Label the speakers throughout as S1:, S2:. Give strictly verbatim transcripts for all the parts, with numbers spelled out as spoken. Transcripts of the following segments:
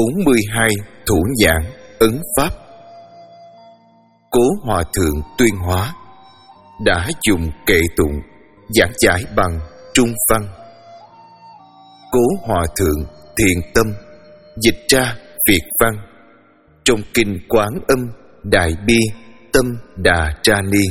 S1: bốn mươi hai thủ nhãn ấn pháp. Cố Hòa Thượng Tuyên Hóa đã dùng kệ tụng giảng giải bằng Trung văn. Cố Hòa Thượng Thiền Tâm dịch ra Việt văn trong kinh Quán Âm Đại Bi Tâm Đà Tra Ni.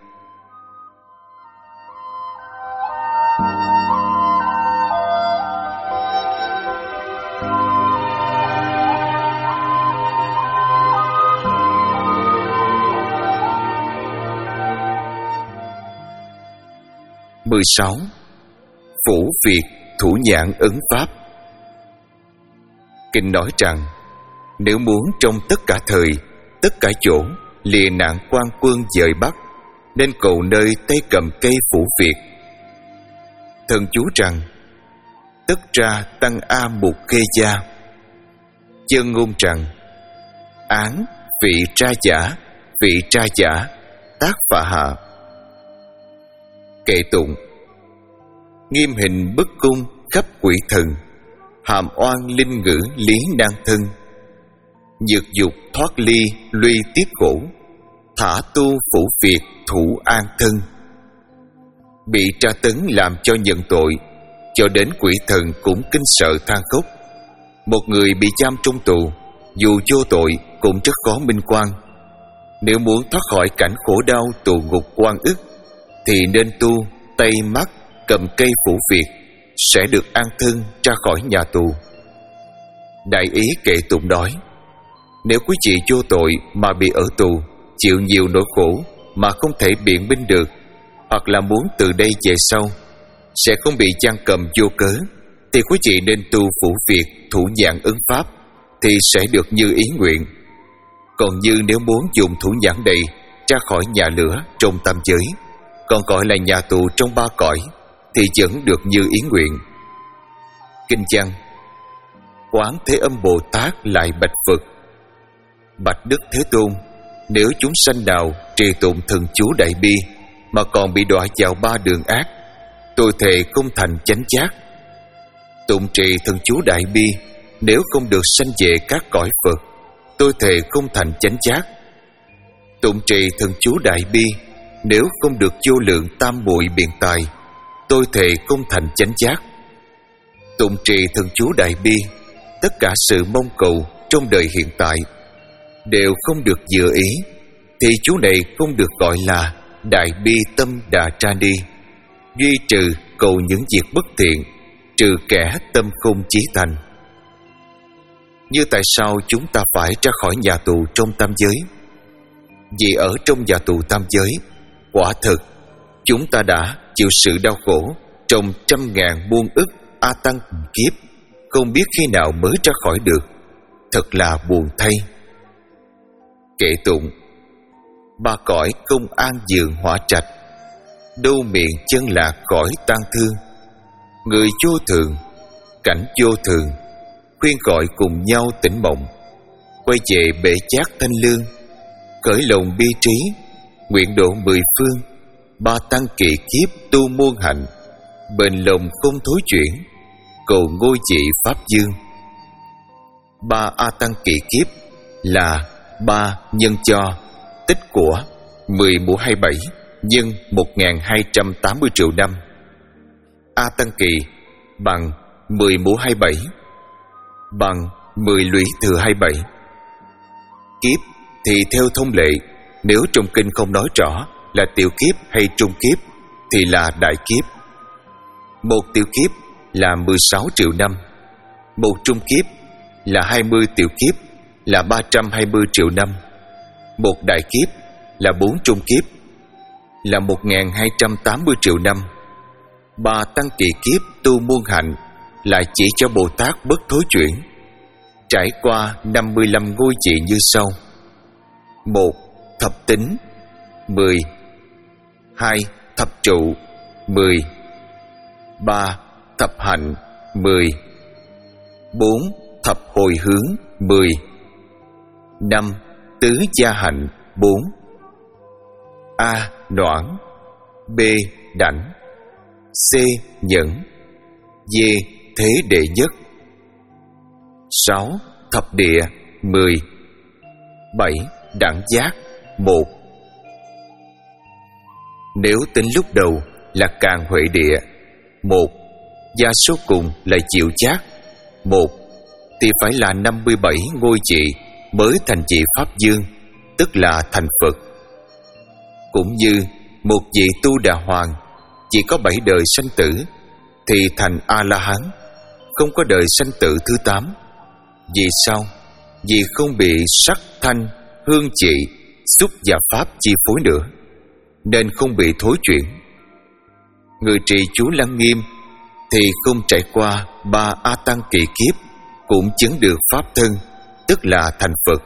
S1: mười sáu. Phổ Việt Thủ Nhãn Ấn Pháp. Kinh nói rằng nếu muốn trong tất cả thời, tất cả chỗ lìa nạn quan quân dời Bắc, nên cầu nơi tay cầm cây Phổ Việt. Thần chú rằng tất ra tăng a mục khê gia. Chân ngôn rằng án vị tra giả, vị tra giả tác phạ hạ. Kệ tụng nghiêm hình bức cung khắp quỷ thần, hàm oan linh ngữ lý nan thân. Nhược dục thoát ly luy tiếp khổ, thả tu Phổ Việt thủ an thân. Bị tra tấn làm cho nhận tội, cho đến quỷ thần cũng kinh sợ than khóc. Một người bị giam trong tù, dù vô tội cũng rất khó minh quan. Nếu muốn thoát khỏi cảnh khổ đau tù ngục oan ức, thì nên tu tay mắt cầm cây Phổ Việt, sẽ được an thân ra khỏi nhà tù. Đại ý kệ tụng nói, nếu quý vị vô tội mà bị ở tù, chịu nhiều nỗi khổ mà không thể biện minh được, hoặc là muốn từ đây về sau sẽ không bị giam cầm vô cớ, thì quý vị nên tu Phổ Việt thủ nhãn ấn pháp, thì sẽ được như ý nguyện. Còn như nếu muốn dùng thủ nhãn này ra khỏi nhà lửa trong tam giới, còn gọi là nhà tù trong ba cõi, thì vẫn được như ý nguyện. Kinh văn. Quán Thế Âm Bồ Tát lại bạch Phật: bạch Đức Thế Tôn, nếu chúng sanh nào trì tụng thần chú Đại Bi mà còn bị đọa vào ba đường ác, tôi thề không thành chánh giác. Tụng trì thần chú Đại Bi nếu không được sanh về các cõi Phật, tôi thề không thành chánh giác. Tụng trì thần chú Đại Bi nếu không được vô lượng tam muội biện tài, tôi thề không thành chánh giác. Tụng trì thần chú Đại Bi, tất cả sự mong cầu trong đời hiện tại đều không được vừa ý, thì chú này không được gọi là Đại Bi Tâm Đà Tra Ni. Duy trừ cầu những việc bất thiện, trừ kẻ tâm không chí thành. Như tại sao chúng ta phải ra khỏi nhà tù trong tam giới? Vì ở trong nhà tù tam giới, quả thực chúng ta đã chịu sự đau khổ trong trăm ngàn muôn ức a tăng kiếp, không biết khi nào mới ra khỏi được. Thật là buồn thay. Kệ tụng ba cõi công an giường hỏa trạch, đâu miệng chân lạc cõi tan thương. Người vô thường, cảnh vô thường, khuyên gọi cùng nhau tỉnh mộng. Quay về bể chát thanh lương, khởi lòng bi trí, nguyện độ mười phương. Ba tăng kỳ kiếp tu muôn hạnh, bền lòng không thối chuyển, cầu ngôi vị pháp dương. Ba a tăng kỳ kiếp là ba nhân cho tích của mười mũ hai bảy nhân một nghìn hai trăm tám mươi triệu năm. A tăng kỳ bằng mười mũ hai bảy bằng mười lũy thừa hai bảy. Kiếp thì theo thông lệ, nếu trong kinh không nói rõ là tiểu kiếp hay trung kiếp thì là đại kiếp. Một tiểu kiếp là mười sáu triệu năm, một trung kiếp là hai mươi tiểu kiếp là ba trăm hai mươi triệu năm, một đại kiếp là bốn trung kiếp là một nghìn hai trăm tám mươi triệu năm. Ba tăng kỳ kiếp tu muôn hạnh là chỉ cho Bồ Tát bất thối chuyển, trải qua năm mươi lăm ngôi vị như sau: một thập tính mười, hai thập trụ mười, ba thập hạnh mười, bốn thập hồi hướng mười, năm tứ gia hạnh bốn. A. Noãn, B. Đảnh, C. Nhẫn, D. Thế đệ nhất. Sáu thập địa mười. Bảy. Đẳng giác một. Nếu tính lúc đầu là Càn Huệ địa một, và số cùng là Diệu Giác một, thì phải là năm mươi bảy ngôi vị mới thành vị Pháp Dương, tức là thành Phật. Cũng như một vị Tu Đà Hoàng chỉ có bảy đời sanh tử thì thành A-la-hán, không có đời sanh tử thứ tám. Vì sao? Vì không bị sắc, thanh, hương vị, xúc và pháp chi phối nữa, nên không bị thối chuyển. Người trì chú Lăng Nghiêm thì không trải qua ba A Tăng kỳ kiếp cũng chứng được pháp thân, tức là thành Phật.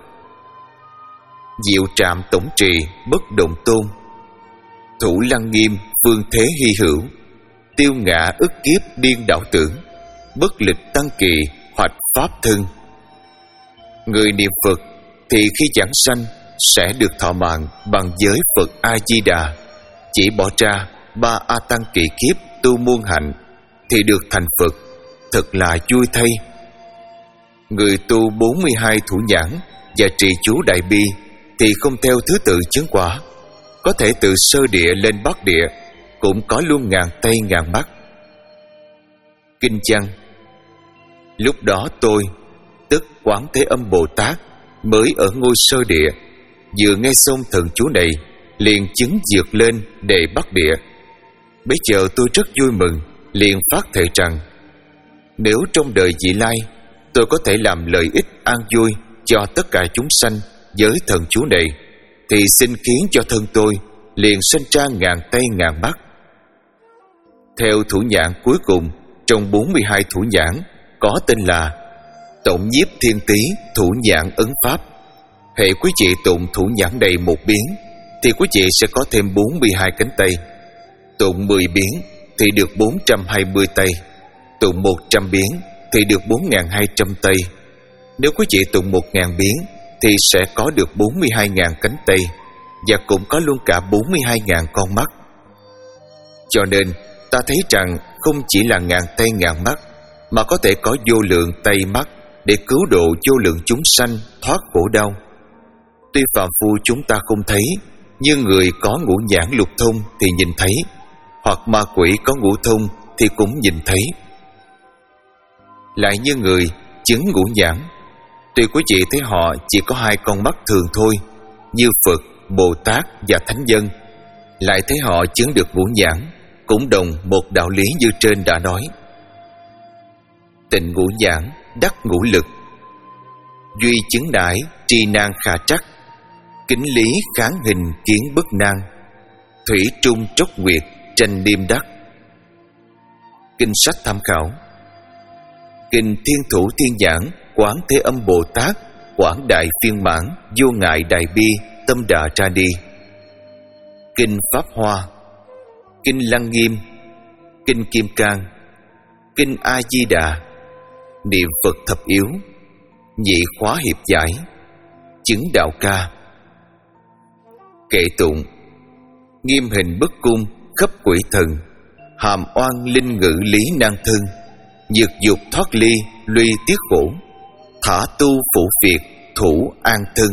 S1: Diệu Trạm tổng trì bất động tôn, thủ Lăng Nghiêm phương thế hy hữu, tiêu ngã ức kiếp điên đảo tưởng, bất lịch tăng kỳ hoạch pháp thân. Người niệm Phật thì khi giảng sanh sẽ được thọ mạng bằng giới Phật A-di-đà, chỉ bỏ ra ba A Tăng kỳ kiếp tu muôn hạnh thì được thành Phật, thật là vui thay. Người tu bốn mươi hai thủ nhãn và trì chú Đại Bi thì không theo thứ tự chứng quả, có thể từ sơ địa lên bát địa, cũng có luôn ngàn tay ngàn mắt. Kinh văn: lúc đó tôi, tức Quán Thế Âm Bồ Tát, mới ở ngôi sơ địa, vừa nghe xong thần chú này liền chứng vượt lên đề bắc địa. Bấy giờ tôi rất vui mừng, liền phát thệ rằng nếu trong đời vị lai tôi có thể làm lợi ích an vui cho tất cả chúng sanh với thần chú này, thì xin khiến cho thân tôi liền sinh ra ngàn tay ngàn mắt. Theo thủ nhãn cuối cùng trong bốn mươi hai thủ nhãn có tên là Tổng Nhiếp Thiên Tý Thủ Nhãn Ấn Pháp. Hệ quý vị tụng thủ nhãn này một biến thì quý vị sẽ có thêm bốn mươi hai cánh tay. Tụng mười biến thì được bốn trăm hai mươi tay. Tụng một trăm biến thì được bốn nghìn hai trăm tay. Nếu quý vị tụng một nghìn biến thì sẽ có được bốn mươi hai nghìn cánh tay, và cũng có luôn cả bốn mươi hai nghìn con mắt. Cho nên ta thấy rằng không chỉ là ngàn tay ngàn mắt, mà có thể có vô lượng tay mắt để cứu độ vô lượng chúng sanh thoát khổ đau. Tuy phàm phu chúng ta không thấy, nhưng người có ngũ nhãn lục thông thì nhìn thấy, hoặc ma quỷ có ngũ thông thì cũng nhìn thấy. Lại như người chứng ngũ nhãn, tuy quý vị thấy họ chỉ có hai con mắt thường thôi, như Phật, Bồ Tát và Thánh Nhân, lại thấy họ chứng được ngũ nhãn, cũng đồng một đạo lý như trên đã nói. Tịnh ngũ nhãn, đắc ngũ lực, duy chứng đại, tri nan khả trắc, kính lý kháng hình kiến bất nan, thủy trung trốc nguyệt tranh điềm đắc. Kinh sách tham khảo: Kinh Thiên Thủ Thiên Nhãn Quán Thế Âm Bồ Tát Quảng Đại Phiên Mãn Vô Ngại Đại Bi Tâm Đà Ra Đi. Kinh Pháp Hoa, Kinh Lăng Nghiêm, Kinh Kim Cang, Kinh A Di Đà, Niệm Phật Thập Yếu, Nhị Khóa Hiệp Giải, Chứng Đạo Ca. Kệ tụng: Nghiêm hình bất cung khắp quỷ thần, hàm oan linh ngự lý nan thân, nhược dục thoát ly luy tiết khổ, thả tu phủ việt thủ an thân.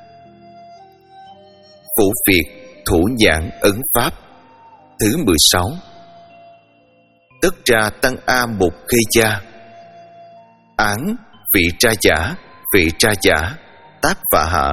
S1: Phủ việt thủ nhãn ấn pháp. Thứ mười sáu. Tất ra tăng a một khê gia. Án vị tra giả, vị tra giả, tác và hạ.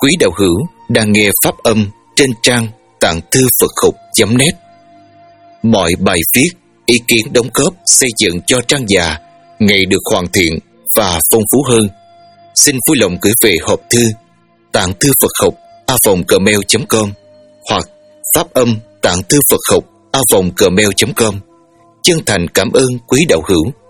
S1: Quý đạo hữu đang nghe pháp âm trên trang tạng thư Phật học chấm net. Mọi bài viết, ý kiến đóng góp xây dựng cho trang già ngày được hoàn thiện và phong phú hơn. Xin vui lòng gửi về hộp thư tạng thư Phật học a vòng gmail chấm com hoặc pháp âm tạng thư Phật học a vòng gmail chấm com. Chân thành cảm ơn quý đạo hữu